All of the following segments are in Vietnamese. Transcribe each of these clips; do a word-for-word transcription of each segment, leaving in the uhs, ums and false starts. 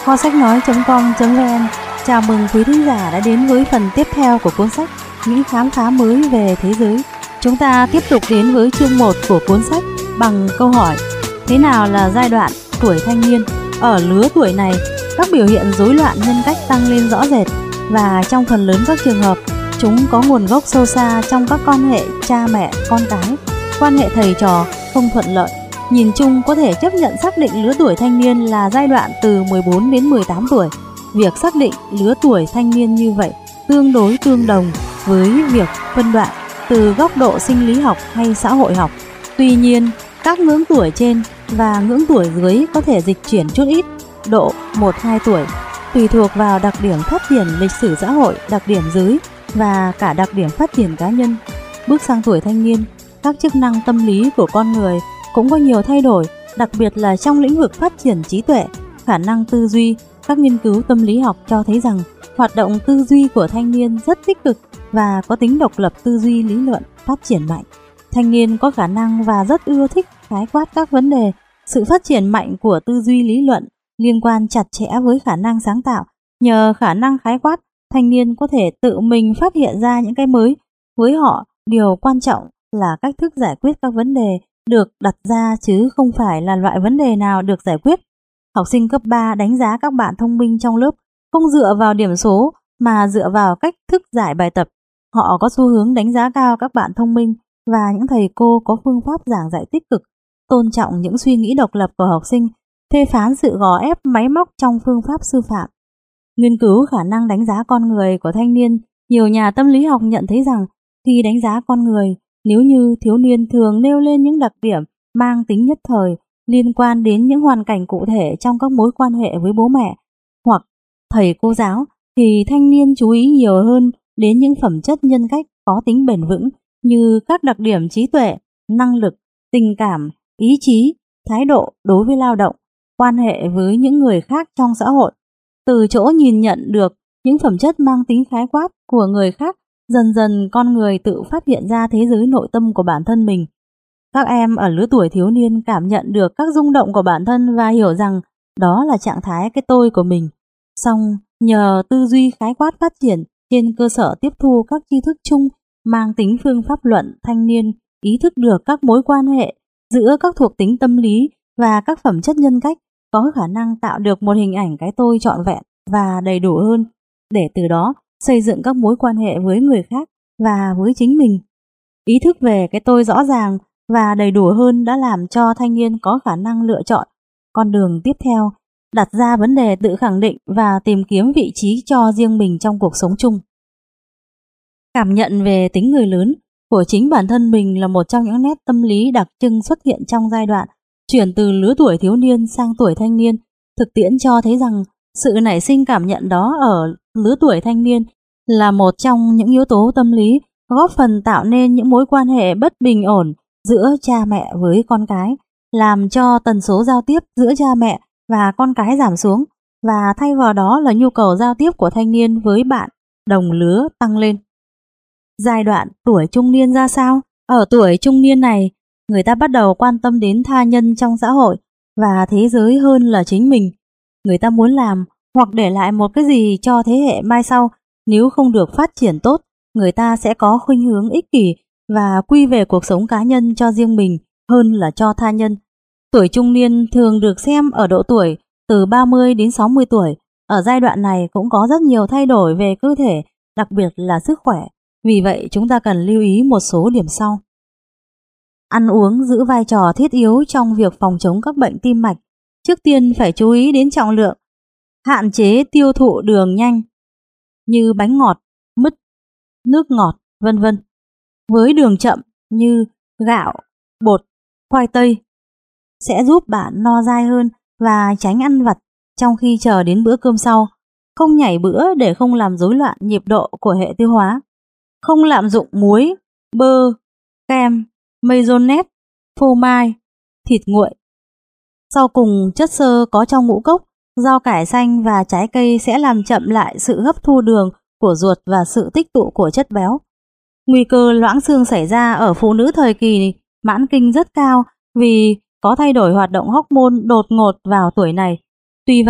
kho sách nói chấm com chấm vn chào mừng quý thính giả đã đến với phần tiếp theo của cuốn sách Những khám phá mới về thế giới. Chúng ta tiếp tục đến với chương một của cuốn sách bằng câu hỏi: thế nào là giai đoạn tuổi thanh niên? Ở lứa tuổi này, các biểu hiện rối loạn nhân cách tăng lên rõ rệt, và trong phần lớn các trường hợp, chúng có nguồn gốc sâu xa trong các quan hệ cha mẹ con cái, quan hệ thầy trò không thuận lợi. Nhìn chung có thể chấp nhận xác định lứa tuổi thanh niên là giai đoạn từ mười bốn đến mười tám tuổi. Việc xác định lứa tuổi thanh niên như vậy tương đối tương đồng với việc phân đoạn từ góc độ sinh lý học hay xã hội học. Tuy nhiên, các ngưỡng tuổi trên và ngưỡng tuổi dưới có thể dịch chuyển chút ít, độ một đến hai tuổi, tùy thuộc vào đặc điểm phát triển lịch sử xã hội, đặc điểm giới và cả đặc điểm phát triển cá nhân. Bước sang tuổi thanh niên, các chức năng tâm lý của con người cũng có nhiều thay đổi, đặc biệt là trong lĩnh vực phát triển trí tuệ, khả năng tư duy. Các nghiên cứu tâm lý học cho thấy rằng hoạt động tư duy của thanh niên rất tích cực và có tính độc lập tư duy lý luận phát triển mạnh. Thanh niên có khả năng và rất ưa thích khái quát các vấn đề. Sự phát triển mạnh của tư duy lý luận liên quan chặt chẽ với khả năng sáng tạo. Nhờ khả năng khái quát, thanh niên có thể tự mình phát hiện ra những cái mới. Với họ, điều quan trọng là cách thức giải quyết các vấn đề được đặt ra chứ không phải là loại vấn đề nào được giải quyết. Học sinh cấp ba đánh giá các bạn thông minh trong lớp không dựa vào điểm số mà dựa vào cách thức giải bài tập. Họ có xu hướng đánh giá cao các bạn thông minh và những thầy cô có phương pháp giảng dạy tích cực, tôn trọng những suy nghĩ độc lập của học sinh, phê phán sự gò ép máy móc trong phương pháp sư phạm. Nghiên cứu khả năng đánh giá con người của thanh niên, nhiều nhà tâm lý học nhận thấy rằng khi đánh giá con người, nếu như thiếu niên thường nêu lên những đặc điểm mang tính nhất thời liên quan đến những hoàn cảnh cụ thể trong các mối quan hệ với bố mẹ hoặc thầy cô giáo, thì thanh niên chú ý nhiều hơn đến những phẩm chất nhân cách có tính bền vững như các đặc điểm trí tuệ, năng lực, tình cảm, ý chí, thái độ đối với lao động, quan hệ với những người khác trong xã hội. Từ chỗ nhìn nhận được những phẩm chất mang tính khái quát của người khác, dần dần con người tự phát hiện ra thế giới nội tâm của bản thân mình. Các em ở lứa tuổi thiếu niên cảm nhận được các rung động của bản thân và hiểu rằng đó là trạng thái cái tôi của mình. Song nhờ tư duy khái quát phát triển trên cơ sở tiếp thu các tri thức chung mang tính phương pháp luận, thanh niên ý thức được các mối quan hệ giữa các thuộc tính tâm lý và các phẩm chất nhân cách, có khả năng tạo được một hình ảnh cái tôi trọn vẹn và đầy đủ hơn, để từ đó xây dựng các mối quan hệ với người khác và với chính mình. Ý thức về cái tôi rõ ràng và đầy đủ hơn đã làm cho thanh niên có khả năng lựa chọn con đường tiếp theo, đặt ra vấn đề tự khẳng định và tìm kiếm vị trí cho riêng mình trong cuộc sống chung. Cảm nhận về tính người lớn của chính bản thân mình là một trong những nét tâm lý đặc trưng xuất hiện trong giai đoạn chuyển từ lứa tuổi thiếu niên sang tuổi thanh niên. Thực tiễn cho thấy rằng sự nảy sinh cảm nhận đó ở lứa tuổi thanh niên là một trong những yếu tố tâm lý góp phần tạo nên những mối quan hệ bất bình ổn giữa cha mẹ với con cái, làm cho tần số giao tiếp giữa cha mẹ và con cái giảm xuống, và thay vào đó là nhu cầu giao tiếp của thanh niên với bạn đồng lứa tăng lên. Giai đoạn tuổi trung niên ra sao? Ở tuổi trung niên này, người ta bắt đầu quan tâm đến tha nhân trong xã hội và thế giới hơn là chính mình. Người ta muốn làm hoặc để lại một cái gì cho thế hệ mai sau. Nếu không được phát triển tốt, người ta sẽ có khuynh hướng ích kỷ và quy về cuộc sống cá nhân cho riêng mình hơn là cho tha nhân. Tuổi trung niên thường được xem ở độ tuổi từ ba mươi đến sáu mươi tuổi. Ở giai đoạn này cũng có rất nhiều thay đổi về cơ thể, đặc biệt là sức khỏe. Vì vậy chúng ta cần lưu ý một số điểm sau. Ăn uống giữ vai trò thiết yếu trong việc phòng chống các bệnh tim mạch. Trước tiên phải chú ý đến trọng lượng, hạn chế tiêu thụ đường nhanh như bánh ngọt, mứt, nước ngọt, vân vân. Với đường chậm như gạo, bột, khoai tây sẽ giúp bạn no dai hơn, và tránh ăn vặt trong khi chờ đến bữa cơm sau. Không nhảy bữa để không làm rối loạn nhịp độ của hệ tiêu hóa. Không lạm dụng muối, bơ, kem, mayonnaise, phô mai, thịt nguội. Sau cùng, chất xơ có trong ngũ cốc, rau cải xanh và trái cây sẽ làm chậm lại sự hấp thu đường của ruột và sự tích tụ của chất béo. Nguy cơ loãng xương xảy ra ở phụ nữ thời kỳ mãn kinh rất cao vì có thay đổi hoạt động hormone đột ngột vào tuổi này. Tuy vậy,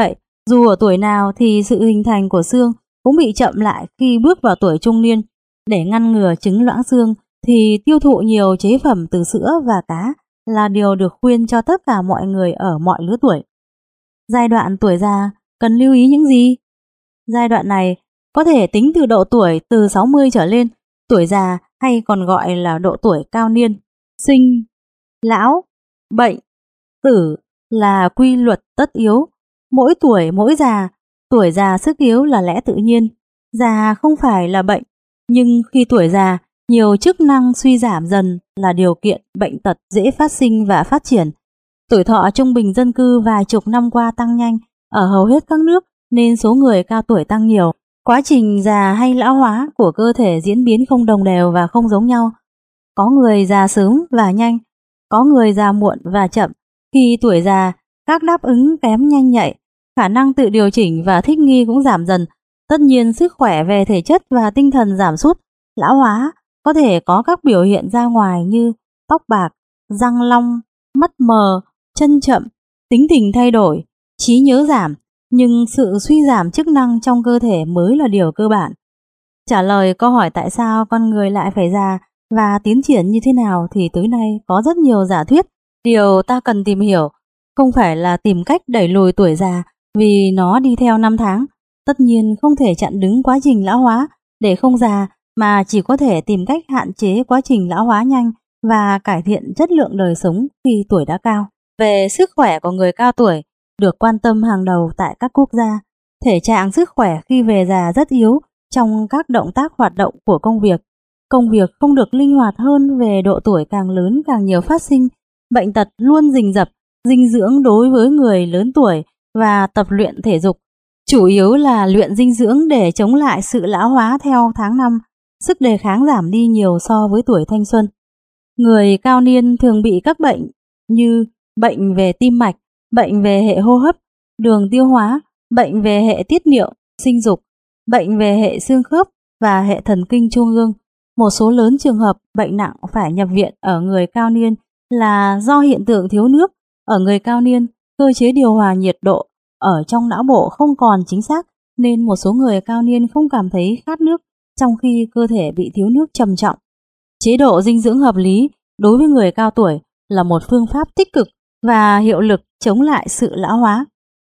Dù ở tuổi nào thì sự hình thành của xương cũng bị chậm lại khi bước vào tuổi trung niên. Để ngăn ngừa chứng loãng xương thì tiêu thụ nhiều chế phẩm từ sữa và cá là điều được khuyên cho tất cả mọi người ở mọi lứa tuổi. Giai đoạn tuổi già cần lưu ý những gì? Giai đoạn này có thể tính từ độ tuổi từ sáu mươi trở lên, tuổi già hay còn gọi là độ tuổi cao niên. Sinh, lão, bệnh, tử là quy luật tất yếu. Mỗi tuổi mỗi già, tuổi già sức yếu là lẽ tự nhiên. Già không phải là bệnh, nhưng khi tuổi già, nhiều chức năng suy giảm dần là điều kiện bệnh tật dễ phát sinh và phát triển. Tuổi thọ trung bình dân cư vài chục năm qua tăng nhanh ở hầu hết các nước nên số người cao tuổi tăng nhiều. Quá trình già hay lão hóa của cơ thể diễn biến không đồng đều và không giống nhau. Có người già sớm và nhanh, có người già muộn và chậm. Khi tuổi già, các đáp ứng kém nhanh nhạy, khả năng tự điều chỉnh và thích nghi cũng giảm dần. Tất nhiên sức khỏe về thể chất và tinh thần giảm sút. Lão hóa có thể có các biểu hiện ra ngoài như tóc bạc, răng long, mắt mờ, chân chậm, tính tình thay đổi, trí nhớ giảm, nhưng sự suy giảm chức năng trong cơ thể mới là điều cơ bản. Trả lời câu hỏi tại sao con người lại phải già và tiến triển như thế nào thì tới nay có rất nhiều giả thuyết. Điều ta cần tìm hiểu không phải là tìm cách đẩy lùi tuổi già vì nó đi theo năm tháng. Tất nhiên không thể chặn đứng quá trình lão hóa để không già, mà chỉ có thể tìm cách hạn chế quá trình lão hóa nhanh và cải thiện chất lượng đời sống khi tuổi đã cao. Về sức khỏe của người cao tuổi được quan tâm hàng đầu tại các quốc gia, thể trạng sức khỏe khi về già rất yếu trong các động tác hoạt động của công việc. Công việc không được linh hoạt hơn về độ tuổi càng lớn càng nhiều phát sinh, bệnh tật luôn rình rập, dinh dưỡng đối với người lớn tuổi và tập luyện thể dục. Chủ yếu là luyện dinh dưỡng để chống lại sự lão hóa theo tháng năm, sức đề kháng giảm đi nhiều so với tuổi thanh xuân. Người cao niên thường bị các bệnh như bệnh về tim mạch, bệnh về hệ hô hấp, đường tiêu hóa, bệnh về hệ tiết niệu, sinh dục, bệnh về hệ xương khớp và hệ thần kinh trung ương. Một số lớn trường hợp bệnh nặng phải nhập viện ở người cao niên là do hiện tượng thiếu nước. Ở người cao niên, cơ chế điều hòa nhiệt độ ở trong não bộ không còn chính xác nên một số người cao niên không cảm thấy khát nước trong khi cơ thể bị thiếu nước trầm trọng. Chế độ dinh dưỡng hợp lý đối với người cao tuổi là một phương pháp tích cực và hiệu lực chống lại sự lão hóa.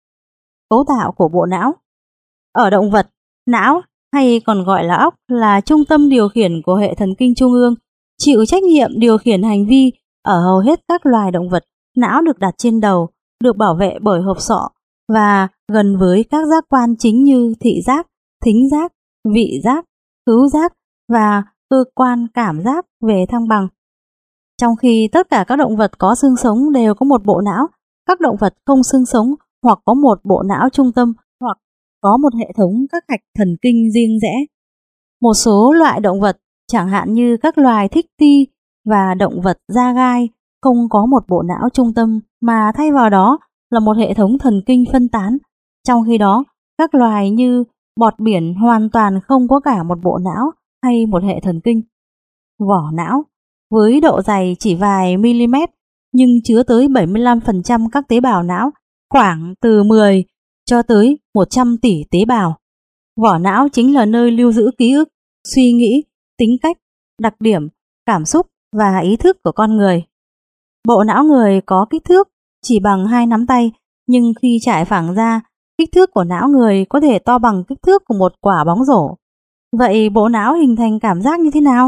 Cấu tạo của bộ não. Ở động vật, não hay còn gọi là óc là trung tâm điều khiển của hệ thần kinh trung ương, chịu trách nhiệm điều khiển hành vi. Ở hầu hết các loài động vật, não được đặt trên đầu, được bảo vệ bởi hộp sọ và gần với các giác quan chính như thị giác, thính giác, vị giác, khứu giác và cơ quan cảm giác về thăng bằng. Trong khi tất cả các động vật có xương sống đều có một bộ não, các động vật không xương sống hoặc có một bộ não trung tâm hoặc có một hệ thống các hạch thần kinh riêng rẽ. Một số loại động vật, chẳng hạn như các loài thích ti và động vật da gai, không có một bộ não trung tâm mà thay vào đó là một hệ thống thần kinh phân tán. Trong khi đó, các loài như bọt biển hoàn toàn không có cả một bộ não hay một hệ thần kinh. Vỏ não với độ dày chỉ vài mm nhưng chứa tới bảy mươi lăm phần trăm các tế bào não, khoảng từ mười cho tới một trăm tỷ tế bào. Vỏ não chính là nơi lưu giữ ký ức, suy nghĩ, tính cách, đặc điểm, cảm xúc và ý thức của con người. Bộ não người có kích thước chỉ bằng hai nắm tay, nhưng khi trải phẳng ra, kích thước của não người có thể to bằng kích thước của một quả bóng rổ. Vậy bộ não hình thành cảm giác như thế nào?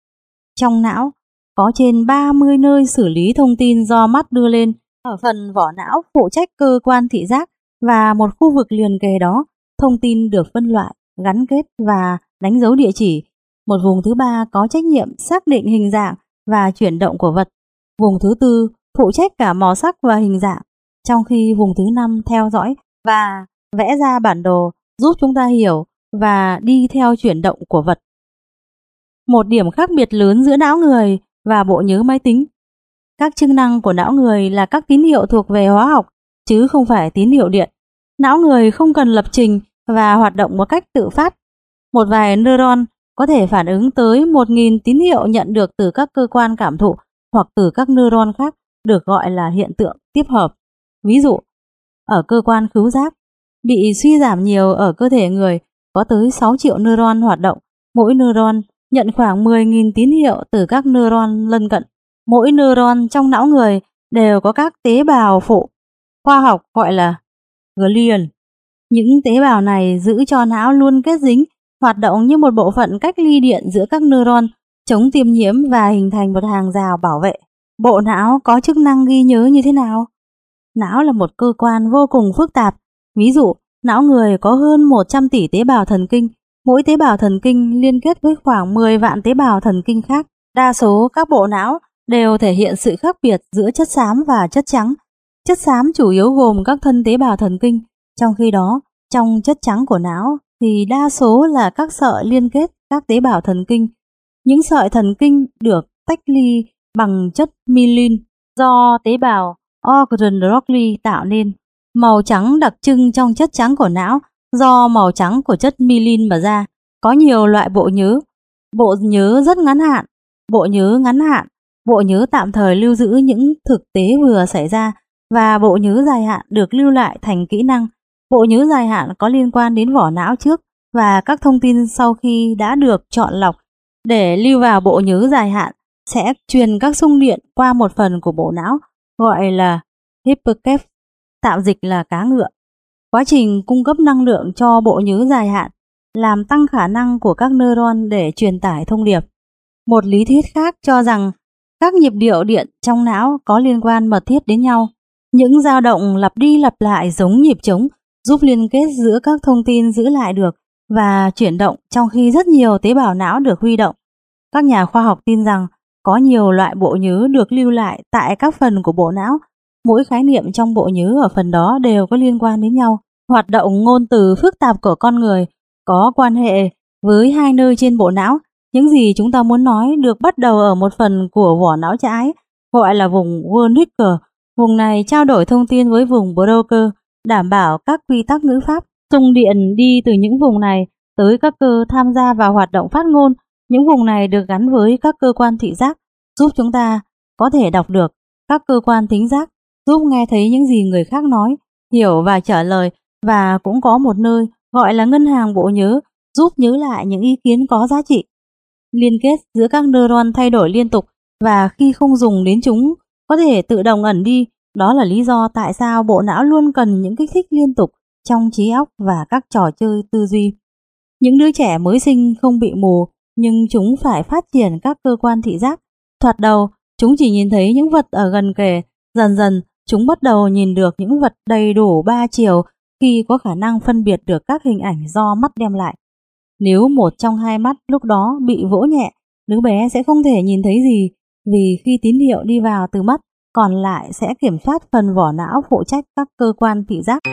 Trong não có trên ba mươi nơi xử lý thông tin do mắt đưa lên. Ở phần vỏ não phụ trách cơ quan thị giác và một khu vực liền kề đó, thông tin được phân loại, gắn kết và đánh dấu địa chỉ. Một vùng thứ ba có trách nhiệm xác định hình dạng và chuyển động của vật. Vùng thứ tư phụ trách cả màu sắc và hình dạng, trong khi vùng thứ năm theo dõi và vẽ ra bản đồ giúp chúng ta hiểu và đi theo chuyển động của vật. Một điểm khác biệt lớn giữa não người và bộ nhớ máy tính. Các chức năng của não người là các tín hiệu thuộc về hóa học, chứ không phải tín hiệu điện. Não người không cần lập trình và hoạt động một cách tự phát. Một vài neuron có thể phản ứng tới một nghìn tín hiệu nhận được từ các cơ quan cảm thụ hoặc từ các neuron khác, được gọi là hiện tượng tiếp hợp. Ví dụ, ở cơ quan khứu giác, bị suy giảm nhiều ở cơ thể người có tới sáu triệu neuron hoạt động. Mỗi neuron nhận khoảng mười nghìn tín hiệu từ các neuron lân cận. Mỗi neuron trong não người đều có các tế bào phụ, khoa học gọi là glial. Những tế bào này giữ cho não luôn kết dính, hoạt động như một bộ phận cách ly điện giữa các neuron, chống tiêm nhiễm và hình thành một hàng rào bảo vệ. Bộ não có chức năng ghi nhớ như thế nào? Não là một cơ quan vô cùng phức tạp. Ví dụ, não người có hơn một trăm tỷ tế bào thần kinh. Mỗi tế bào thần kinh liên kết với khoảng mười vạn tế bào thần kinh khác. Đa số các bộ não đều thể hiện sự khác biệt giữa chất xám và chất trắng. Chất xám chủ yếu gồm các thân tế bào thần kinh, trong khi đó trong chất trắng của não thì đa số là các sợi liên kết các tế bào thần kinh. Những sợi thần kinh được tách ly bằng chất myelin do tế bào Auger-Rockley tạo nên. Màu trắng đặc trưng trong chất trắng của não do màu trắng của chất myelin mà ra. Có nhiều loại bộ nhớ. Bộ nhớ rất ngắn hạn, bộ nhớ ngắn hạn, bộ nhớ tạm thời lưu giữ những thực tế vừa xảy ra, và bộ nhớ dài hạn được lưu lại thành kỹ năng. Bộ nhớ dài hạn có liên quan đến vỏ não trước và các thông tin sau khi đã được chọn lọc để lưu vào bộ nhớ dài hạn sẽ truyền các xung điện qua một phần của bộ não gọi là hippocampus, tạm dịch là cá ngựa. Quá trình cung cấp năng lượng cho bộ nhớ dài hạn làm tăng khả năng của các neuron để truyền tải thông điệp. Một lý thuyết khác cho rằng các nhịp điệu điện trong não có liên quan mật thiết đến nhau. Những dao động lặp đi lặp lại giống nhịp trống giúp liên kết giữa các thông tin giữ lại được và chuyển động trong khi rất nhiều tế bào não được huy động. Các nhà khoa học tin rằng có nhiều loại bộ nhớ được lưu lại tại các phần của bộ não. Mỗi khái niệm trong bộ nhớ ở phần đó đều có liên quan đến nhau. Hoạt động ngôn từ phức tạp của con người có quan hệ với hai nơi trên bộ não. Những gì chúng ta muốn nói được bắt đầu ở một phần của vỏ não trái, gọi là vùng Wernicke. Vùng này trao đổi thông tin với vùng Broca, đảm bảo các quy tắc ngữ pháp. Xung điện đi từ những vùng này tới các cơ tham gia vào hoạt động phát ngôn. Những vùng này được gắn với các cơ quan thị giác, giúp chúng ta có thể đọc được. Các cơ quan thính giác giúp nghe thấy những gì người khác nói, hiểu và trả lời, và cũng có một nơi gọi là ngân hàng bộ nhớ giúp nhớ lại những ý kiến có giá trị. Liên kết giữa các neuron thay đổi liên tục và khi không dùng đến chúng có thể tự động ẩn đi. Đó là lý do tại sao bộ não luôn cần những kích thích liên tục trong trí óc và các trò chơi tư duy. Những đứa trẻ mới sinh không bị mù, nhưng chúng phải phát triển các cơ quan thị giác. Thoạt đầu, chúng chỉ nhìn thấy những vật ở gần kề. Dần dần, chúng bắt đầu nhìn được những vật đầy đủ ba chiều khi có khả năng phân biệt được các hình ảnh do mắt đem lại. Nếu một trong hai mắt lúc đó bị vỗ nhẹ, đứa bé sẽ không thể nhìn thấy gì, vì khi tín hiệu đi vào từ mắt, còn lại sẽ kiểm soát phần vỏ não phụ trách các cơ quan thị giác.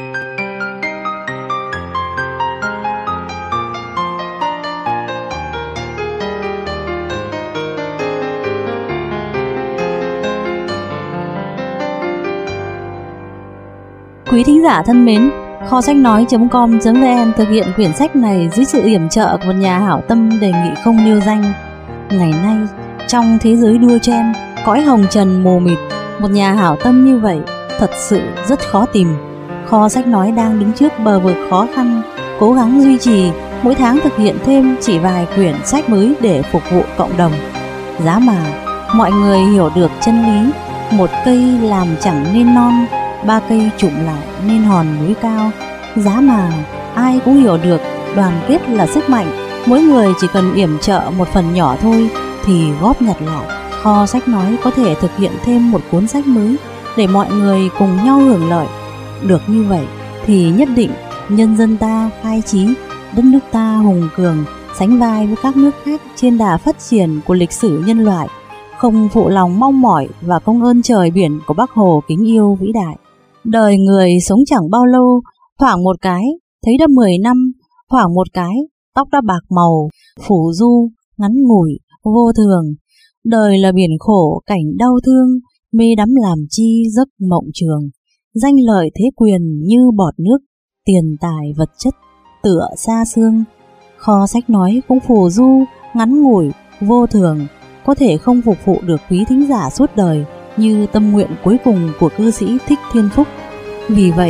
Quý thính giả thân mến, kho sách nói chấm com chấm vn thực hiện quyển sách này dưới sự yểm trợ của một nhà hảo tâm đề nghị không nêu danh. Ngày nay, trong thế giới đua chen, cõi hồng trần mù mịt, một nhà hảo tâm như vậy thật sự rất khó tìm. Kho sách nói đang đứng trước bờ vực khó khăn, cố gắng duy trì, mỗi tháng thực hiện thêm chỉ vài quyển sách mới để phục vụ cộng đồng. Giá mà mọi người hiểu được chân lý, một cây làm chẳng nên non, ba cây chụm lại nên hòn núi cao. Giá mà ai cũng hiểu được đoàn kết là sức mạnh, mỗi người chỉ cần yểm trợ một phần nhỏ thôi thì góp nhặt lại, kho sách nói có thể thực hiện thêm một cuốn sách mới để mọi người cùng nhau hưởng lợi. Được như vậy thì nhất định nhân dân ta khai trí, đất nước ta hùng cường, sánh vai với các nước khác trên đà phát triển của lịch sử nhân loại, không phụ lòng mong mỏi và công ơn trời biển của Bác Hồ kính yêu vĩ đại. Đời người sống chẳng bao lâu, thoảng một cái thấy đã mười năm, thoảng một cái tóc đã bạc màu, phủ du, ngắn ngủi, vô thường. Đời là biển khổ cảnh đau thương, mê đắm làm chi giấc mộng trường. Danh lợi thế quyền như bọt nước, tiền tài vật chất tựa xa xương. Kho sách nói cũng phù du, ngắn ngủi, vô thường, có thể không phục vụ được quý thính giả suốt đời như tâm nguyện cuối cùng của cư sĩ Thích Thiên Phúc. Vì vậy,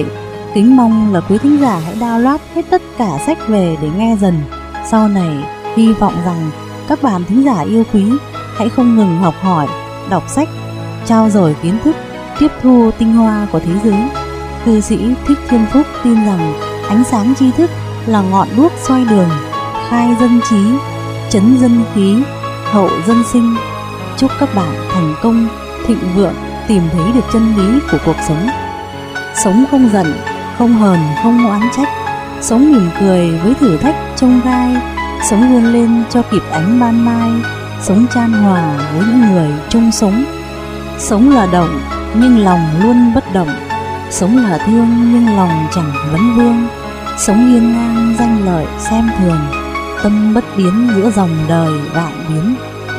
Kính mong là quý thính giả hãy download hết tất cả sách về để nghe dần. Sau này, hy vọng rằng các bạn thính giả yêu quý hãy không ngừng học hỏi, đọc sách, trau dồi kiến thức, tiếp thu tinh hoa của thế giới. Cư sĩ Thích Thiên Phúc tin rằng ánh sáng tri thức là ngọn đuốc soi đường, khai dân trí, trấn dân khí, hậu dân sinh. Chúc các bạn thành công, thịnh vượng, tìm thấy được chân lý của cuộc sống. Sống không giận, không hờn, không oán trách. Sống mỉm cười với thử thách chông gai. Sống vươn lên cho kịp ánh ban mai. Sống chan hòa với những người chung sống. Sống là động nhưng lòng luôn bất động. Sống là thương nhưng lòng chẳng vấn vương. Sống hiên ngang danh lợi xem thường. Tâm bất biến giữa dòng đời vạn biến.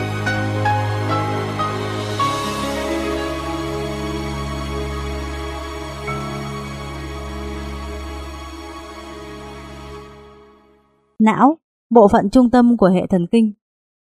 Não, bộ phận trung tâm của hệ thần kinh.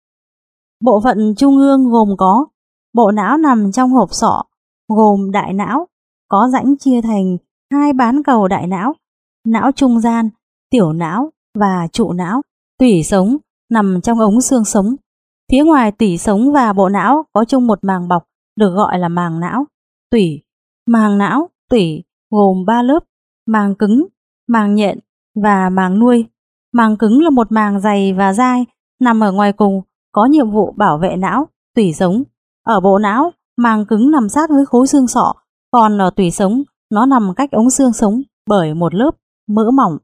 Bộ phận trung ương gồm có bộ não nằm trong hộp sọ, gồm đại não, có rãnh chia thành hai bán cầu đại não, não trung gian, tiểu não và trụ não. Tủy sống nằm trong ống xương sống. Phía ngoài tủy sống và bộ não có chung một màng bọc được gọi là màng não. Tủy, màng não, tủy gồm ba lớp: màng cứng, màng nhện và màng nuôi. Màng cứng là một màng dày và dai nằm ở ngoài cùng, có nhiệm vụ bảo vệ não, tủy sống. Ở bộ não, màng cứng nằm sát với khối xương sọ, còn ở tủy sống nó nằm cách ống xương sống bởi một lớp mỡ mỏng.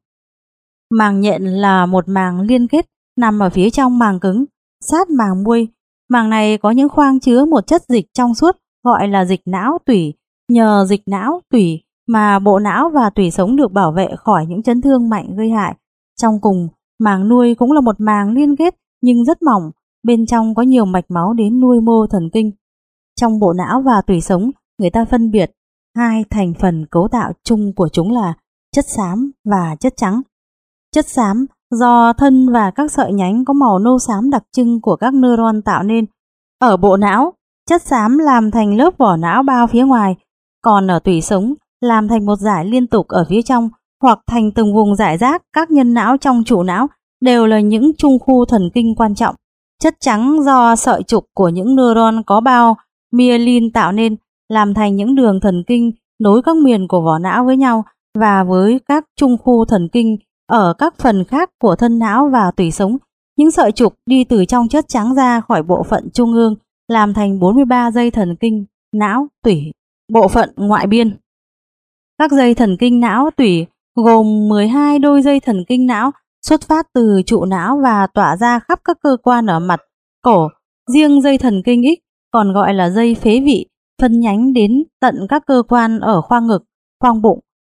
Màng nhện là một màng liên kết nằm ở phía trong màng cứng, sát màng muôi. Màng này có những khoang chứa một chất dịch trong suốt gọi là dịch não tủy. Nhờ dịch não tủy mà bộ não và tủy sống được bảo vệ khỏi những chấn thương mạnh gây hại. Trong cùng, màng nuôi cũng là một màng liên kết nhưng rất mỏng, bên trong có nhiều mạch máu đến nuôi mô thần kinh. Trong bộ não và tủy sống, người ta phân biệt hai thành phần cấu tạo chung của chúng là chất xám và chất trắng. Chất xám do thân và các sợi nhánh có màu nâu xám đặc trưng của các neuron tạo nên. Ở bộ não, chất xám làm thành lớp vỏ não bao phía ngoài, còn ở tủy sống làm thành một dải liên tục ở phía trong hoặc thành từng vùng rải rác. Các nhân não trong trụ não đều là những trung khu thần kinh quan trọng. Chất trắng do sợi trục của những neuron có bao myelin tạo nên, làm thành những đường thần kinh nối các miền của vỏ não với nhau và với các trung khu thần kinh ở các phần khác của thân não và tủy sống. Những sợi trục đi từ trong chất trắng ra khỏi bộ phận trung ương làm thành bốn mươi ba dây thần kinh não, tủy. Bộ phận ngoại biên. Các dây thần kinh não, tủy gồm mười hai đôi dây thần kinh não xuất phát từ trụ não và tỏa ra khắp các cơ quan ở mặt, cổ. Riêng dây thần kinh X còn gọi là dây phế vị, phân nhánh đến tận các cơ quan ở khoang ngực, khoang bụng.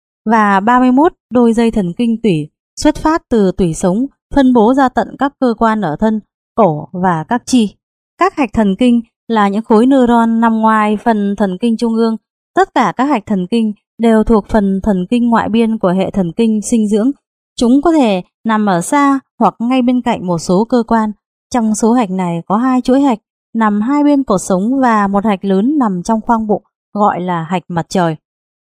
Và ba mươi mốt đôi dây thần kinh tủy xuất phát từ tủy sống, phân bố ra tận các cơ quan ở thân, cổ và các chi. Các hạch thần kinh là những khối neuron nằm ngoài phần thần kinh trung ương. Tất cả các hạch thần kinh đều thuộc phần thần kinh ngoại biên của hệ thần kinh sinh dưỡng. Chúng có thể nằm ở xa hoặc ngay bên cạnh một số cơ quan. Trong số hạch này có hai chuỗi hạch nằm hai bên cột sống và một hạch lớn nằm trong khoang bụng gọi là hạch mặt trời.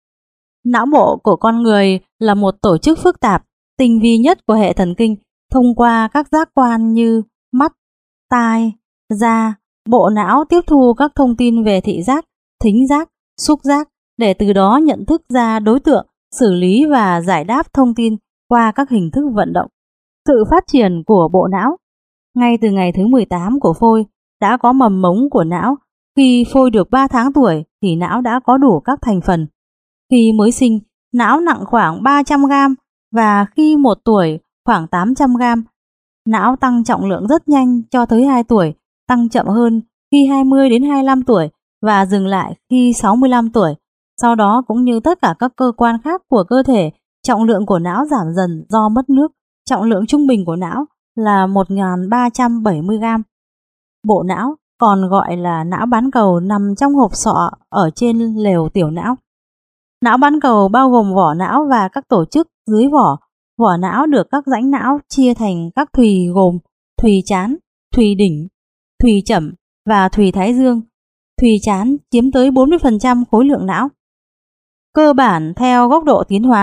Não bộ của con người là một tổ chức phức tạp, tinh vi nhất của hệ thần kinh. Thông qua các giác quan như mắt, tai, da, bộ não tiếp thu các thông tin về thị giác, thính giác, xúc giác để từ đó nhận thức ra đối tượng, xử lý và giải đáp thông tin qua các hình thức vận động. Sự phát triển của bộ não. Ngay từ ngày thứ mười tám của phôi đã có mầm mống của não. Khi phôi được ba tháng tuổi thì não đã có đủ các thành phần. Khi mới sinh, não nặng khoảng ba trăm gam và khi một tuổi khoảng tám trăm gam. Não tăng trọng lượng rất nhanh cho tới hai tuổi, tăng chậm hơn khi hai mươi đến hai mươi lăm tuổi và dừng lại khi sáu mươi lăm tuổi. Sau đó cũng như tất cả các cơ quan khác của cơ thể, trọng lượng của não giảm dần do mất nước. Trọng lượng trung bình của não là một nghìn ba trăm bảy mươi gam. Bộ não, còn gọi là não bán cầu, nằm trong hộp sọ ở trên lều tiểu não. Não bán cầu bao gồm vỏ não và các tổ chức dưới vỏ. Vỏ não được các rãnh não chia thành các thùy gồm thùy trán, thùy đỉnh, thùy chẩm và thùy thái dương. Thùy trán chiếm tới bốn mươi phần trăm khối lượng não. Cơ bản theo góc độ tiến hóa,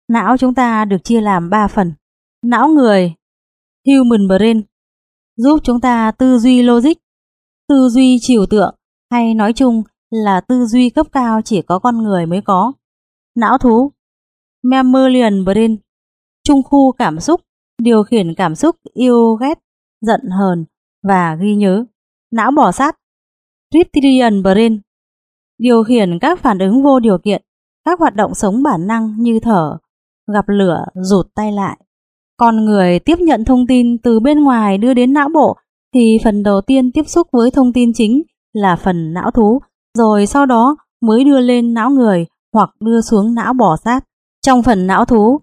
Não chúng ta được chia làm ba phần. Não người, human brain, giúp chúng ta tư duy logic, tư duy trừu tượng, hay nói chung là tư duy cấp cao chỉ có con người mới có. Não thú, mammalian brain, trung khu cảm xúc, điều khiển cảm xúc yêu ghét, giận hờn và ghi nhớ. Não bò sát, reptilian brain, điều khiển các phản ứng vô điều kiện, các hoạt động sống bản năng như thở, gặp lửa, rụt tay lại. Con người tiếp nhận thông tin từ bên ngoài đưa đến não bộ thì phần đầu tiên tiếp xúc với thông tin chính là phần não thú, rồi sau đó mới đưa lên não người hoặc đưa xuống não bò sát. Trong phần não thú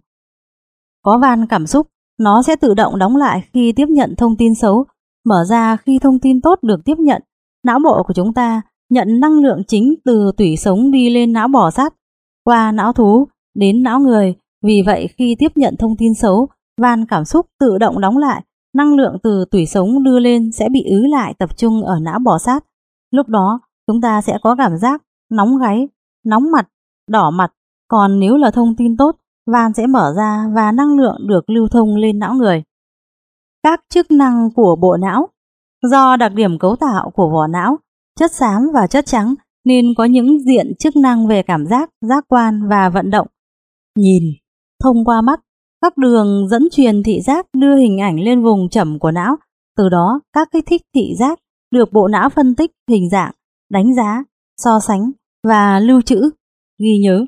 có van cảm xúc, nó sẽ tự động đóng lại khi tiếp nhận thông tin xấu, mở ra khi thông tin tốt được tiếp nhận. Não bộ của chúng ta nhận năng lượng chính từ tủy sống đi lên não bò sát, qua não thú đến não người. Vì vậy khi tiếp nhận thông tin xấu, van cảm xúc tự động đóng lại, năng lượng từ tủy sống đưa lên sẽ bị ứ lại tập trung ở não bò sát. Lúc đó chúng ta sẽ có cảm giác nóng gáy, nóng mặt, đỏ mặt. Còn nếu là thông tin tốt, van sẽ mở ra và năng lượng được lưu thông lên não người. Các chức năng của bộ não. Do đặc điểm cấu tạo của vỏ não, chất xám và chất trắng, nên có những diện chức năng về cảm giác, giác quan và vận động. Nhìn, thông qua mắt, các đường dẫn truyền thị giác đưa hình ảnh lên vùng chẩm của não. Từ đó, các kích thích thị giác được bộ não phân tích hình dạng, đánh giá, so sánh và lưu trữ, ghi nhớ.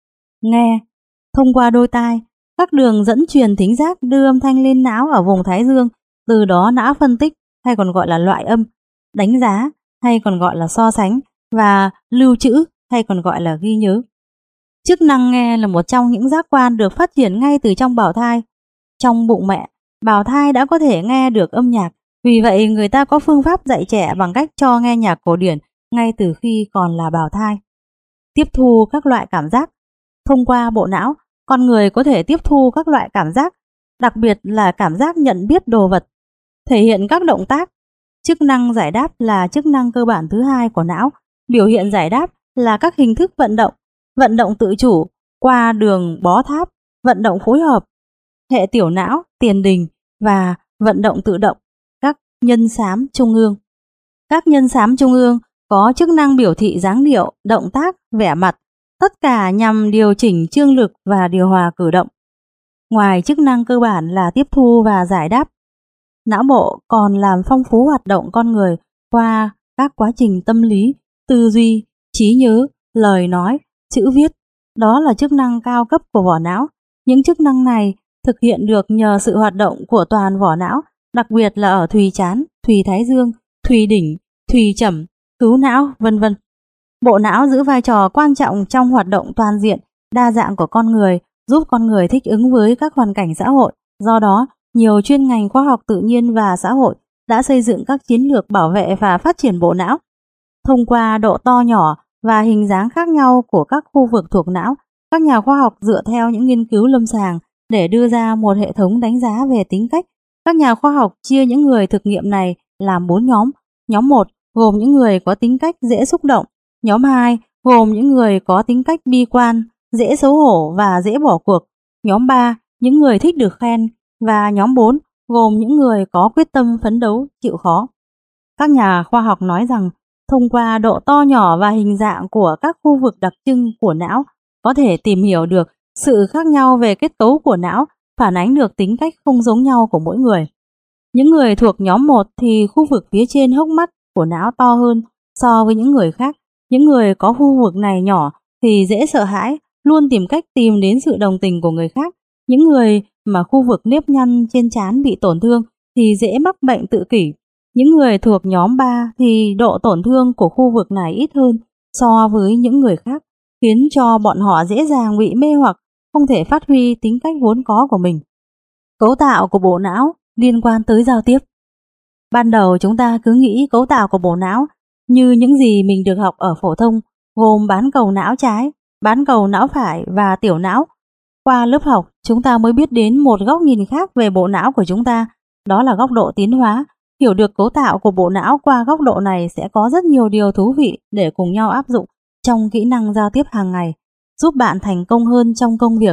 Nghe, thông qua đôi tai, các đường dẫn truyền thính giác đưa âm thanh lên não ở vùng thái dương. Từ đó não phân tích, hay còn gọi là loại âm, đánh giá, hay còn gọi là so sánh, và lưu trữ, hay còn gọi là ghi nhớ. Chức năng nghe là một trong những giác quan được phát triển ngay từ trong bào thai. Trong bụng mẹ, bào thai đã có thể nghe được âm nhạc. Vì vậy người ta có phương pháp dạy trẻ bằng cách cho nghe nhạc cổ điển ngay từ khi còn là bào thai. Tiếp thu các loại cảm giác. Thông qua bộ não, con người có thể tiếp thu các loại cảm giác, đặc biệt là cảm giác nhận biết đồ vật, thể hiện các động tác. Chức năng giải đáp là chức năng cơ bản thứ hai của não. Biểu hiện giải đáp là các hình thức vận động, vận động tự chủ qua đường bó tháp, vận động phối hợp, hệ tiểu não, tiền đình và vận động tự động, các nhân xám trung ương. Các nhân xám trung ương có chức năng biểu thị dáng điệu, động tác, vẻ mặt, tất cả nhằm điều chỉnh chương lực và điều hòa cử động. Ngoài chức năng cơ bản là tiếp thu và giải đáp, não bộ còn làm phong phú hoạt động con người qua các quá trình tâm lý, tư duy, trí nhớ, lời nói, chữ viết. Đó là chức năng cao cấp của vỏ não. Những chức năng này thực hiện được nhờ sự hoạt động của toàn vỏ não, đặc biệt là ở thùy trán, thùy thái dương, thùy đỉnh, thùy trầm, khứu não, vân vân. Bộ não giữ vai trò quan trọng trong hoạt động toàn diện, đa dạng của con người, giúp con người thích ứng với các hoàn cảnh xã hội. Do đó, nhiều chuyên ngành khoa học tự nhiên và xã hội đã xây dựng các chiến lược bảo vệ và phát triển bộ não. Thông qua độ to nhỏ và hình dáng khác nhau của các khu vực thuộc não, các nhà khoa học dựa theo những nghiên cứu lâm sàng để đưa ra một hệ thống đánh giá về tính cách. Các nhà khoa học chia những người thực nghiệm này làm bốn nhóm. Nhóm một gồm những người có tính cách dễ xúc động. Nhóm hai gồm những người có tính cách bi quan, dễ xấu hổ và dễ bỏ cuộc. Nhóm ba những người thích được khen. Và nhóm bốn gồm những người có quyết tâm phấn đấu, chịu khó. Các nhà khoa học nói rằng thông qua độ to nhỏ và hình dạng của các khu vực đặc trưng của não có thể tìm hiểu được sự khác nhau về kết cấu của não, phản ánh được tính cách không giống nhau của mỗi người. Những người thuộc nhóm một thì khu vực phía trên hốc mắt của não to hơn so với những người khác. Những người có khu vực này nhỏ thì dễ sợ hãi, luôn tìm cách tìm đến sự đồng tình của người khác. Những người mà khu vực nếp nhăn trên trán bị tổn thương thì dễ mắc bệnh tự kỷ. Những người thuộc nhóm ba thì độ tổn thương của khu vực này ít hơn so với những người khác, khiến cho bọn họ dễ dàng bị mê hoặc, không thể phát huy tính cách vốn có của mình. Cấu tạo của bộ não liên quan tới giao tiếp. Ban đầu chúng ta cứ nghĩ cấu tạo của bộ não như những gì mình được học ở phổ thông, gồm bán cầu não trái, bán cầu não phải và tiểu não. Qua lớp học, chúng ta mới biết đến một góc nhìn khác về bộ não của chúng ta, đó là góc độ tiến hóa. Hiểu được cấu tạo của bộ não qua góc độ này sẽ có rất nhiều điều thú vị để cùng nhau áp dụng trong kỹ năng giao tiếp hàng ngày, giúp bạn thành công hơn trong công việc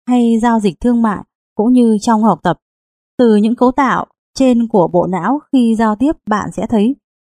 hay giao dịch thương mại cũng như trong học tập. Từ những cấu tạo trên của bộ não khi giao tiếp bạn sẽ thấy.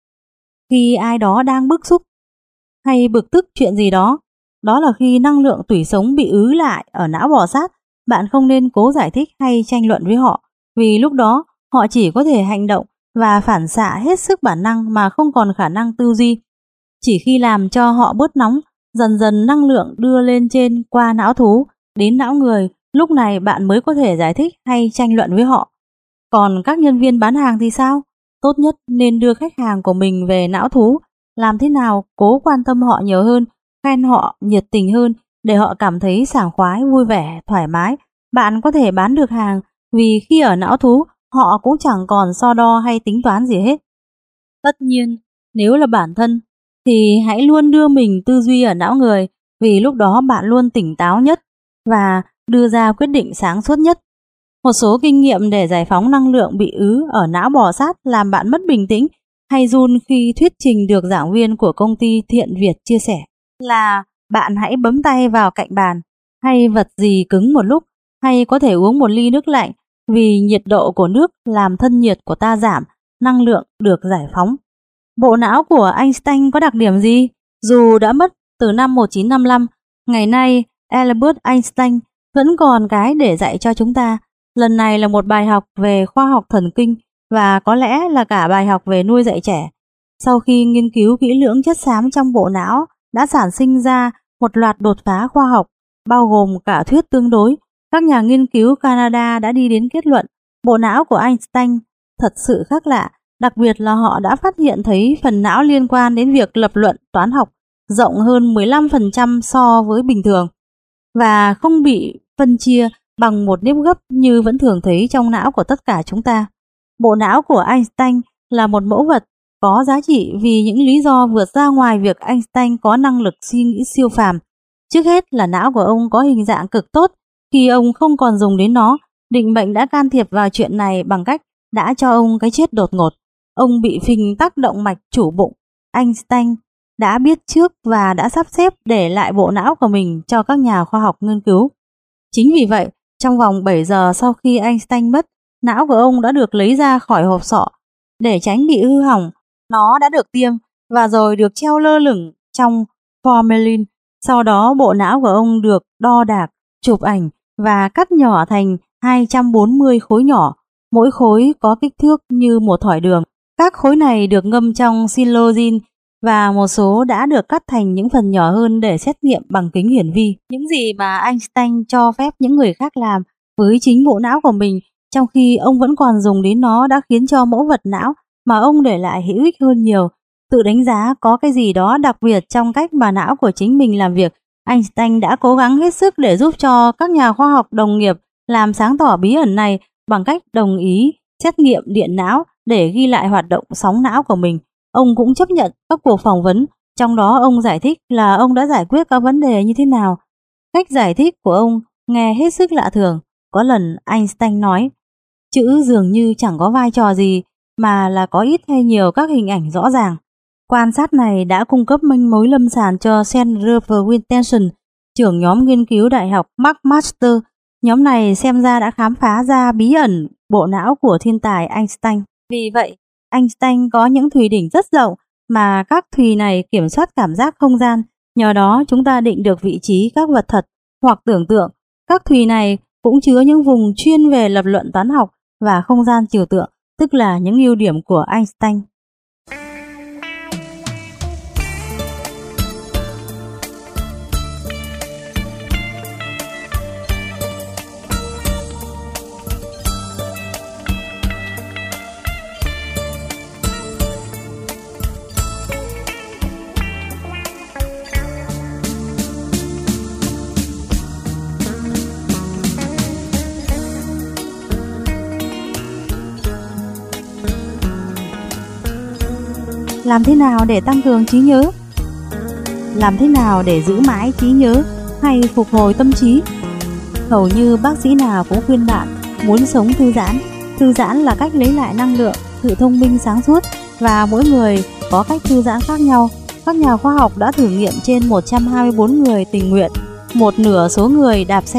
Khi ai đó đang bức xúc hay bực tức chuyện gì đó, đó là khi năng lượng tủy sống bị ứ lại ở não bò sát. Bạn không nên cố giải thích hay tranh luận với họ, vì lúc đó họ chỉ có thể hành động và phản xạ hết sức bản năng mà không còn khả năng tư duy. Chỉ khi làm cho họ bớt nóng, dần dần năng lượng đưa lên trên qua não thú đến não người, lúc này bạn mới có thể giải thích hay tranh luận với họ. Còn các nhân viên bán hàng thì sao? Tốt nhất nên đưa khách hàng của mình về não thú, làm thế nào cố quan tâm họ nhiều hơn, khen họ nhiệt tình hơn để họ cảm thấy sảng khoái, vui vẻ, thoải mái. Bạn có thể bán được hàng vì khi ở não thú, họ cũng chẳng còn so đo hay tính toán gì hết. Tất nhiên, nếu là bản thân thì hãy luôn đưa mình tư duy ở não người, vì lúc đó bạn luôn tỉnh táo nhất và đưa ra quyết định sáng suốt nhất. Một số kinh nghiệm để giải phóng năng lượng bị ứ ở não bò sát làm bạn mất bình tĩnh hay run khi thuyết trình được giảng viên của công ty Thiện Việt chia sẻ là bạn hãy bấm tay vào cạnh bàn hay vật gì cứng một lúc, hay có thể uống một ly nước lạnh, vì nhiệt độ của nước làm thân nhiệt của ta giảm, năng lượng được giải phóng. Bộ não của Einstein có đặc điểm gì? Dù đã mất từ năm một nghìn chín trăm năm mươi lăm, ngày nay Albert Einstein vẫn còn cái để dạy cho chúng ta. Lần này là một bài học về khoa học thần kinh và có lẽ là cả bài học về nuôi dạy trẻ. Sau khi nghiên cứu kỹ lưỡng chất xám trong bộ não đã sản sinh ra một loạt đột phá khoa học, bao gồm cả thuyết tương đối, các nhà nghiên cứu Canada đã đi đến kết luận bộ não của Einstein thật sự khác lạ, đặc biệt là họ đã phát hiện thấy phần não liên quan đến việc lập luận toán học rộng hơn mười lăm phần trăm so với bình thường và không bị phân chia bằng một nếp gấp như vẫn thường thấy trong não của tất cả chúng ta. Bộ não của Einstein là một mẫu vật có giá trị vì những lý do vượt ra ngoài việc Einstein có năng lực suy nghĩ siêu phàm. Trước hết là não của ông có hình dạng cực tốt. Khi ông không còn dùng đến nó, định mệnh đã can thiệp vào chuyện này bằng cách đã cho ông cái chết đột ngột. Ông bị phình tắc động mạch chủ bụng. Einstein đã biết trước và đã sắp xếp để lại bộ não của mình cho các nhà khoa học nghiên cứu. Chính vì vậy, trong vòng bảy giờ sau khi Einstein mất, não của ông đã được lấy ra khỏi hộp sọ. Để tránh bị hư hỏng, nó đã được tiêm và rồi được treo lơ lửng trong formalin. Sau đó bộ não của ông được đo đạc, chụp ảnh và cắt nhỏ thành hai trăm bốn mươi khối nhỏ, mỗi khối có kích thước như một thỏi đường. Các khối này được ngâm trong siloxane và một số đã được cắt thành những phần nhỏ hơn để xét nghiệm bằng kính hiển vi. Những gì mà Einstein cho phép những người khác làm với chính bộ não của mình trong khi ông vẫn còn dùng đến nó đã khiến cho mẫu vật não mà ông để lại hữu ích hơn nhiều. Tự đánh giá có cái gì đó đặc biệt trong cách mà não của chính mình làm việc. Einstein đã cố gắng hết sức để giúp cho các nhà khoa học đồng nghiệp làm sáng tỏ bí ẩn này bằng cách đồng ý xét nghiệm điện não để ghi lại hoạt động sóng não của mình. Ông cũng chấp nhận các cuộc phỏng vấn, trong đó ông giải thích là ông đã giải quyết các vấn đề như thế nào. Cách giải thích của ông nghe hết sức lạ thường. Có lần Einstein nói, chữ dường như chẳng có vai trò gì mà là có ít hay nhiều các hình ảnh rõ ràng. Quan sát này đã cung cấp manh mối lâm sàng cho Sandra Wintenson, trưởng nhóm nghiên cứu Đại học McMaster. Nhóm này xem ra đã khám phá ra bí ẩn bộ não của thiên tài Einstein. Vì vậy, Einstein có những thùy đỉnh rất rộng mà các thùy này kiểm soát cảm giác không gian. Nhờ đó chúng ta định được vị trí các vật thật hoặc tưởng tượng. Các thùy này cũng chứa những vùng chuyên về lập luận toán học và không gian trừu tượng, tức là những ưu điểm của Einstein. Làm thế nào để tăng cường trí nhớ? Làm thế nào để giữ mãi trí nhớ hay phục hồi tâm trí? Hầu như bác sĩ nào cũng khuyên bạn muốn sống thư giãn. Thư giãn là cách lấy lại năng lượng, sự thông minh sáng suốt và mỗi người có cách thư giãn khác nhau. Các nhà khoa học đã thử nghiệm trên một trăm hai mươi bốn người tình nguyện. Một nửa số người đạp xe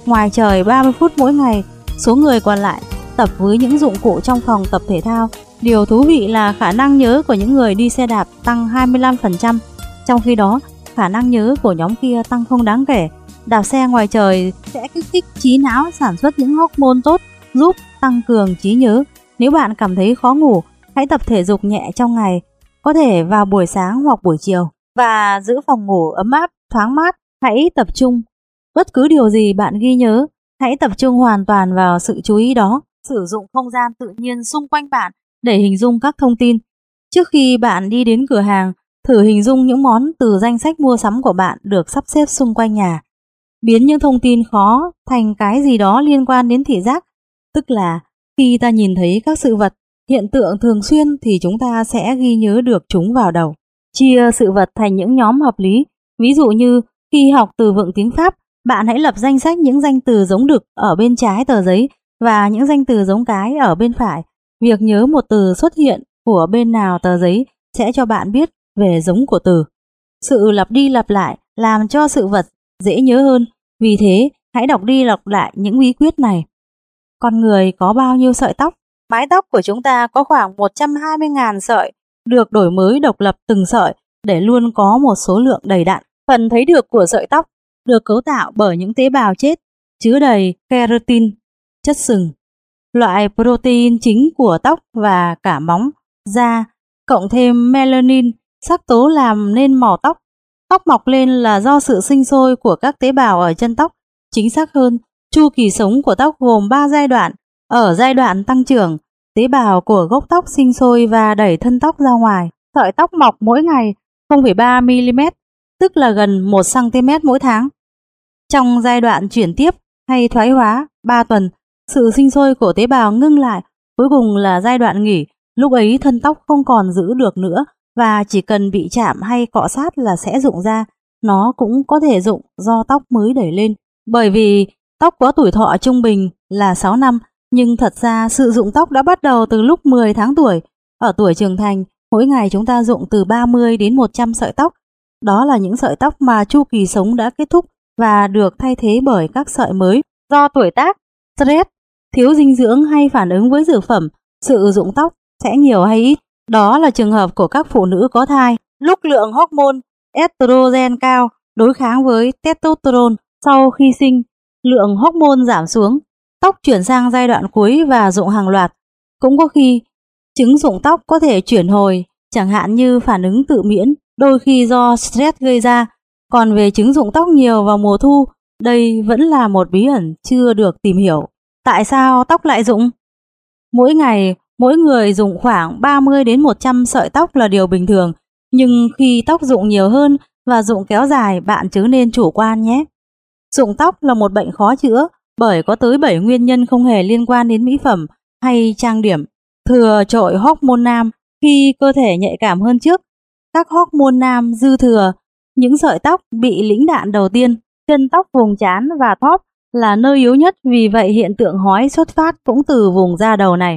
ngoài trời ba mươi phút mỗi ngày, số người còn lại tập với những dụng cụ trong phòng tập thể thao. Điều thú vị là khả năng nhớ của những người đi xe đạp tăng hai mươi lăm phần trăm, trong khi đó khả năng nhớ của nhóm kia tăng không đáng kể. Đạp xe ngoài trời sẽ kích thích trí não sản xuất những hormone tốt giúp tăng cường trí nhớ. Nếu bạn cảm thấy khó ngủ, hãy tập thể dục nhẹ trong ngày, có thể vào buổi sáng hoặc buổi chiều, và giữ phòng ngủ ấm áp, thoáng mát. Hãy tập trung bất cứ điều gì bạn ghi nhớ, hãy tập trung hoàn toàn vào sự chú ý đó. Sử dụng không gian tự nhiên xung quanh bạn để hình dung các thông tin. Trước khi bạn đi đến cửa hàng, thử hình dung những món từ danh sách mua sắm của bạn được sắp xếp xung quanh nhà. Biến những thông tin khó thành cái gì đó liên quan đến thị giác, tức là khi ta nhìn thấy các sự vật, hiện tượng thường xuyên thì chúng ta sẽ ghi nhớ được chúng vào đầu. Chia sự vật thành những nhóm hợp lý. Ví dụ như khi học từ vựng tiếng Pháp, bạn hãy lập danh sách những danh từ giống đực ở bên trái tờ giấy và những danh từ giống cái ở bên phải. Việc nhớ một từ xuất hiện của bên nào tờ giấy sẽ cho bạn biết về giống của từ. Sự lặp đi lặp lại làm cho sự vật dễ nhớ hơn, vì thế hãy đọc đi đọc lại những bí quyết này. Con người có bao nhiêu sợi tóc? Mái tóc của chúng ta có khoảng một trăm hai mươi nghìn sợi, được đổi mới độc lập từng sợi để luôn có một số lượng đầy đặn. Phần thấy được của sợi tóc được cấu tạo bởi những tế bào chết chứa đầy keratin, chất sừng, loại protein chính của tóc và cả móng, da, cộng thêm melanin, sắc tố làm nên màu tóc. Tóc mọc lên là do sự sinh sôi của các tế bào ở chân tóc. Chính xác hơn, chu kỳ sống của tóc gồm ba giai đoạn. Ở giai đoạn tăng trưởng, tế bào của gốc tóc sinh sôi và đẩy thân tóc ra ngoài. Sợi tóc mọc mỗi ngày không phẩy ba mi-li-mét, tức là gần một xăng-ti-mét mỗi tháng. Trong giai đoạn chuyển tiếp hay thoái hóa ba tuần, sự sinh sôi của tế bào ngưng lại. Cuối cùng là giai đoạn nghỉ, lúc ấy thân tóc không còn giữ được nữa và chỉ cần bị chạm hay cọ sát là sẽ rụng ra. Nó cũng có thể rụng do tóc mới đẩy lên. Bởi vì tóc có tuổi thọ trung bình là sáu năm, nhưng thật ra sự rụng tóc đã bắt đầu từ lúc mười tháng tuổi. Ở tuổi trưởng thành, mỗi ngày chúng ta rụng từ ba mươi đến một trăm sợi tóc. Đó là những sợi tóc mà chu kỳ sống đã kết thúc và được thay thế bởi các sợi mới. Do tuổi tác, stress, thiếu dinh dưỡng hay phản ứng với dược phẩm, sự rụng tóc sẽ nhiều hay ít. Đó là trường hợp của các phụ nữ có thai. Lúc lượng hormone estrogen cao đối kháng với testosterone, sau khi sinh, lượng hormone giảm xuống, tóc chuyển sang giai đoạn cuối và rụng hàng loạt. Cũng có khi chứng rụng tóc có thể chuyển hồi, chẳng hạn như phản ứng tự miễn, đôi khi do stress gây ra. Còn về chứng rụng tóc nhiều vào mùa thu, đây vẫn là một bí ẩn chưa được tìm hiểu. Tại sao tóc lại rụng? Mỗi ngày, mỗi người rụng khoảng ba mươi đến một trăm sợi tóc là điều bình thường, nhưng khi tóc rụng nhiều hơn và rụng kéo dài, bạn chớ nên chủ quan nhé. Rụng tóc là một bệnh khó chữa bởi có tới bảy nguyên nhân không hề liên quan đến mỹ phẩm hay trang điểm. Thừa trội hormone nam. Khi cơ thể nhạy cảm hơn trước, các hormone nam dư thừa, những sợi tóc bị lĩnh đạn đầu tiên. Chân tóc vùng trán và thóp là nơi yếu nhất, vì vậy hiện tượng hói xuất phát cũng từ vùng da đầu này.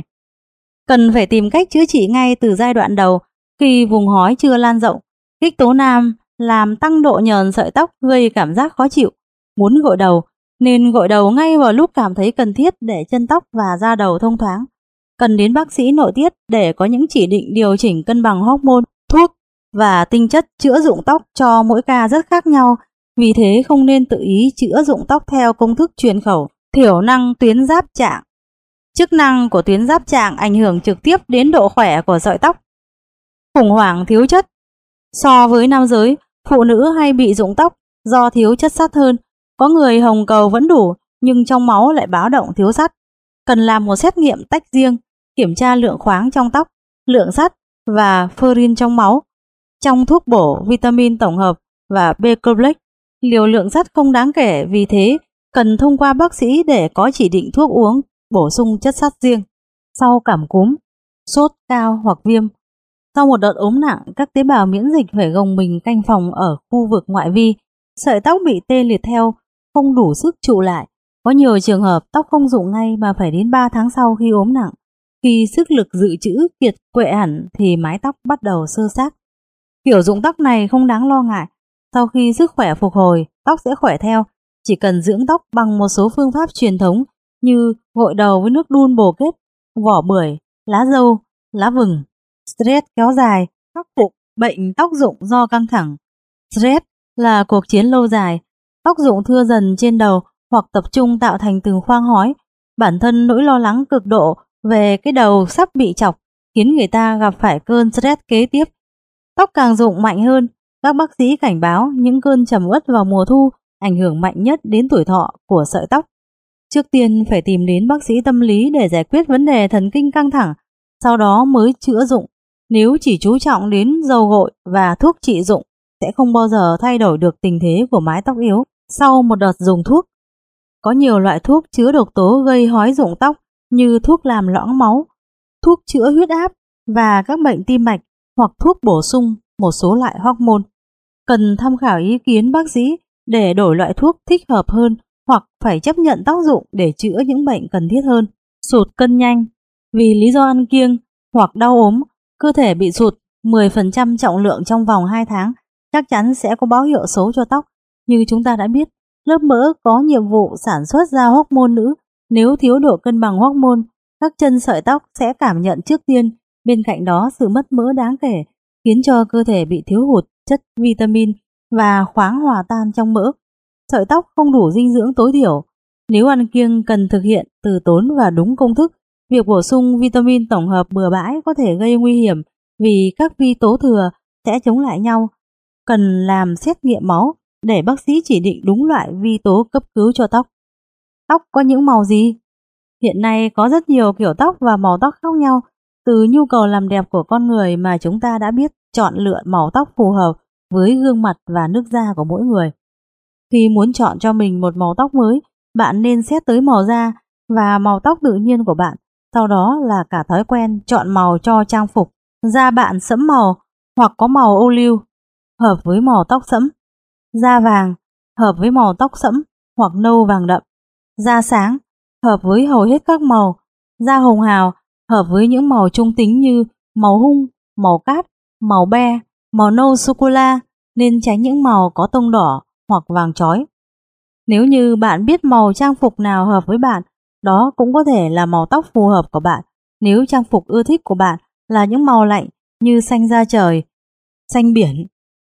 Cần phải tìm cách chữa trị ngay từ giai đoạn đầu khi vùng hói chưa lan rộng. Kích tố nam làm tăng độ nhờn sợi tóc, gây cảm giác khó chịu. Muốn gội đầu nên gội đầu ngay vào lúc cảm thấy cần thiết để chân tóc và da đầu thông thoáng. Cần đến bác sĩ nội tiết để có những chỉ định điều chỉnh cân bằng hormone, thuốc và tinh chất chữa rụng tóc cho mỗi ca rất khác nhau. Vì thế không nên tự ý chữa rụng tóc theo công thức truyền khẩu. Thiểu năng tuyến giáp trạng. Chức năng của tuyến giáp trạng ảnh hưởng trực tiếp đến độ khỏe của sợi tóc. Khủng hoảng thiếu chất. So với nam giới, phụ nữ hay bị rụng tóc do thiếu chất sắt hơn. Có người hồng cầu vẫn đủ nhưng trong máu lại báo động thiếu sắt. Cần làm một xét nghiệm tách riêng, kiểm tra lượng khoáng trong tóc, lượng sắt và ferrin trong máu. Trong thuốc bổ, vitamin tổng hợp và B-complex, liều lượng sắt không đáng kể, vì thế cần thông qua bác sĩ để có chỉ định thuốc uống bổ sung chất sắt riêng. Sau cảm cúm, sốt cao hoặc viêm, sau một đợt ốm nặng, các tế bào miễn dịch phải gồng mình canh phòng ở khu vực ngoại vi. Sợi tóc bị tê liệt theo, không đủ sức trụ lại. Có nhiều trường hợp tóc không rụng ngay mà phải đến ba tháng sau khi ốm nặng. Khi sức lực dự trữ kiệt quệ hẳn thì mái tóc bắt đầu xơ xác. Kiểu rụng tóc này không đáng lo ngại. Sau khi sức khỏe phục hồi, tóc sẽ khỏe theo. Chỉ cần dưỡng tóc bằng một số phương pháp truyền thống như gội đầu với nước đun bồ kết, vỏ bưởi, lá dâu, lá vừng. Stress kéo dài, khắc phục bệnh tóc rụng do căng thẳng. Stress là cuộc chiến lâu dài, tóc rụng thưa dần trên đầu hoặc tập trung tạo thành từng khoang hói. Bản thân nỗi lo lắng cực độ về cái đầu sắp bị chọc khiến người ta gặp phải cơn stress kế tiếp. Tóc càng rụng mạnh hơn, các bác sĩ cảnh báo những cơn trầm uất vào mùa thu ảnh hưởng mạnh nhất đến tuổi thọ của sợi tóc. Trước tiên phải tìm đến bác sĩ tâm lý để giải quyết vấn đề thần kinh căng thẳng, sau đó mới chữa rụng. Nếu chỉ chú trọng đến dầu gội và thuốc trị rụng sẽ không bao giờ thay đổi được tình thế của mái tóc yếu sau một đợt dùng thuốc. Có nhiều loại thuốc chứa độc tố gây hói rụng tóc như thuốc làm loãng máu, thuốc chữa huyết áp và các bệnh tim mạch hoặc thuốc bổ sung một số loại hormone. Cần tham khảo ý kiến bác sĩ để đổi loại thuốc thích hợp hơn hoặc phải chấp nhận tóc rụng để chữa những bệnh cần thiết hơn. Sụt cân nhanh. Vì lý do ăn kiêng hoặc đau ốm, cơ thể bị sụt mười phần trăm trọng lượng trong vòng hai tháng chắc chắn sẽ có báo hiệu xấu cho tóc. Như chúng ta đã biết, lớp mỡ có nhiệm vụ sản xuất ra hormone nữ. Nếu thiếu độ cân bằng hormone, các chân sợi tóc sẽ cảm nhận trước tiên. Bên cạnh đó, sự mất mỡ đáng kể khiến cho cơ thể bị thiếu hụt chất vitamin và khoáng hòa tan trong mỡ. Sợi tóc không đủ dinh dưỡng tối thiểu. Nếu ăn kiêng cần thực hiện từ tốn và đúng công thức. Việc bổ sung vitamin tổng hợp bừa bãi có thể gây nguy hiểm vì các vi tố thừa sẽ chống lại nhau. Cần làm xét nghiệm máu để bác sĩ chỉ định đúng loại vi tố cấp cứu cho tóc. Tóc có những màu gì? Hiện nay có rất nhiều kiểu tóc và màu tóc khác nhau. Từ nhu cầu làm đẹp của con người mà chúng ta đã biết chọn lựa màu tóc phù hợp với gương mặt và nước da của mỗi người. Khi muốn chọn cho mình một màu tóc mới, bạn nên xét tới màu da và màu tóc tự nhiên của bạn. Sau đó là cả thói quen chọn màu cho trang phục. Da bạn sẫm màu hoặc có màu ô liu, hợp với màu tóc sẫm. Da vàng, hợp với màu tóc sẫm hoặc nâu vàng đậm. Da sáng, hợp với hầu hết các màu. Da hồng hào, hợp với những màu trung tính như màu hung, màu cát, màu be, màu nâu sô-cô-la, nên tránh những màu có tông đỏ hoặc vàng chói. Nếu như bạn biết màu trang phục nào hợp với bạn, đó cũng có thể là màu tóc phù hợp của bạn. Nếu trang phục ưa thích của bạn là những màu lạnh như xanh da trời, xanh biển,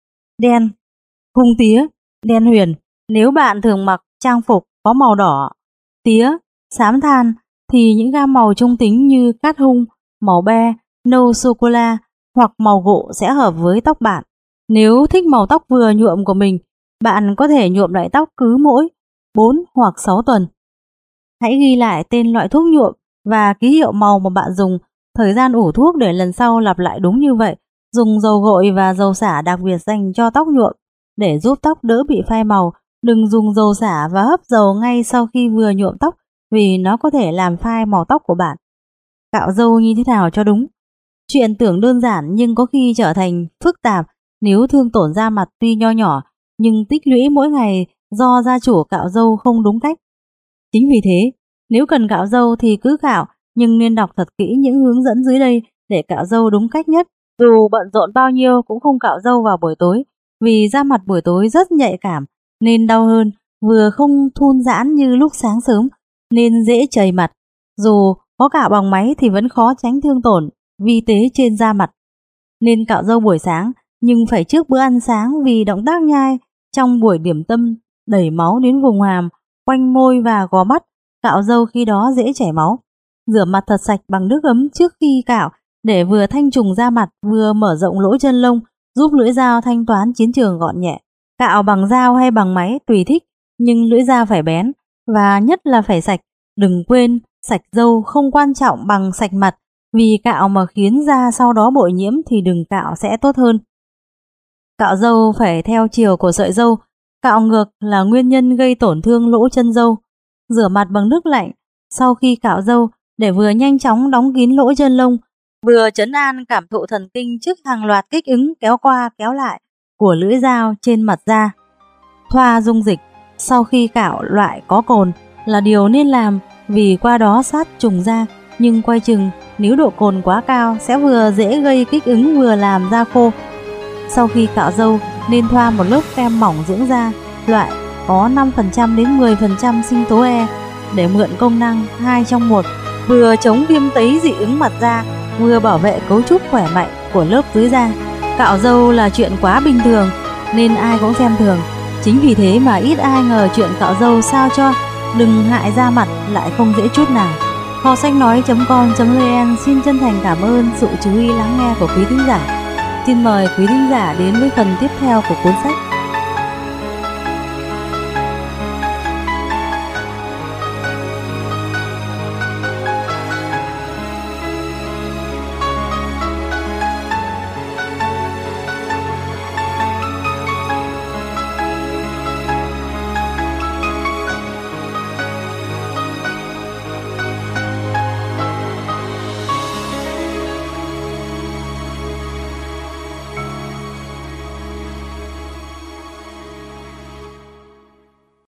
đen, hung tía, đen huyền. Nếu bạn thường mặc trang phục có màu đỏ, tía, xám than thì những gam màu trung tính như cát hung, màu be, nâu sô-cô-la hoặc màu gỗ sẽ hợp với tóc bạn. Nếu thích màu tóc vừa nhuộm của mình, bạn có thể nhuộm lại tóc cứ mỗi bốn hoặc sáu tuần. Hãy ghi lại tên loại thuốc nhuộm và ký hiệu màu mà bạn dùng, thời gian ủ thuốc để lần sau lặp lại đúng như vậy. Dùng dầu gội và dầu xả đặc biệt dành cho tóc nhuộm để giúp tóc đỡ bị phai màu. Đừng dùng dầu xả và hấp dầu ngay sau khi vừa nhuộm tóc vì nó có thể làm phai màu tóc của bạn. Cạo râu như thế nào cho đúng? Chuyện tưởng đơn giản nhưng có khi trở thành phức tạp nếu thương tổn da mặt tuy nho nhỏ nhưng tích lũy mỗi ngày do gia chủ cạo râu không đúng cách. Chính vì thế, nếu cần cạo râu thì cứ cạo, nhưng nên đọc thật kỹ những hướng dẫn dưới đây để cạo râu đúng cách nhất. Dù bận rộn bao nhiêu cũng không cạo râu vào buổi tối, vì da mặt buổi tối rất nhạy cảm nên đau hơn, vừa không thun giãn như lúc sáng sớm nên dễ chảy mặt. Dù có cạo bằng máy thì vẫn khó tránh thương tổn vi tế trên da mặt. Nên cạo râu buổi sáng nhưng phải trước bữa ăn sáng vì động tác nhai trong buổi điểm tâm đẩy máu đến vùng hàm, quanh môi và gò mắt. Cạo râu khi đó dễ chảy máu. Rửa mặt thật sạch bằng nước ấm trước khi cạo để vừa thanh trùng da mặt vừa mở rộng lỗ chân lông, giúp lưỡi dao thanh toán chiến trường gọn nhẹ. Cạo bằng dao hay bằng máy tùy thích, nhưng lưỡi dao phải bén và nhất là phải sạch. Đừng quên, sạch râu không quan trọng bằng sạch mặt, vì cạo mà khiến da sau đó bội nhiễm thì đừng cạo sẽ tốt hơn. Cạo râu phải theo chiều của sợi râu. Cạo ngược là nguyên nhân gây tổn thương lỗ chân râu. Rửa mặt bằng nước lạnh sau khi cạo râu để vừa nhanh chóng đóng kín lỗ chân lông, vừa trấn an cảm thụ thần kinh trước hàng loạt kích ứng kéo qua kéo lại của lưỡi dao trên mặt da. Thoa dung dịch sau khi cạo loại có cồn là điều nên làm vì qua đó sát trùng da, nhưng quay chừng nếu độ cồn quá cao sẽ vừa dễ gây kích ứng vừa làm da khô. Sau khi cạo râu nên thoa một lớp kem mỏng dưỡng da loại có năm phần trăm đến mười phần trăm sinh tố E để mượn công năng hai trong một, vừa chống viêm tấy dị ứng mặt da, vừa bảo vệ cấu trúc khỏe mạnh của lớp dưới da. Cạo râu là chuyện quá bình thường nên ai cũng xem thường. Chính vì thế mà ít ai ngờ chuyện cạo râu sao cho đừng hại da mặt lại không dễ chút nào. Kho sách nói chấm com chấm vn xin chân thành cảm ơn sự chú ý lắng nghe của quý thính giả. Xin mời quý thính giả đến với phần tiếp theo của cuốn sách.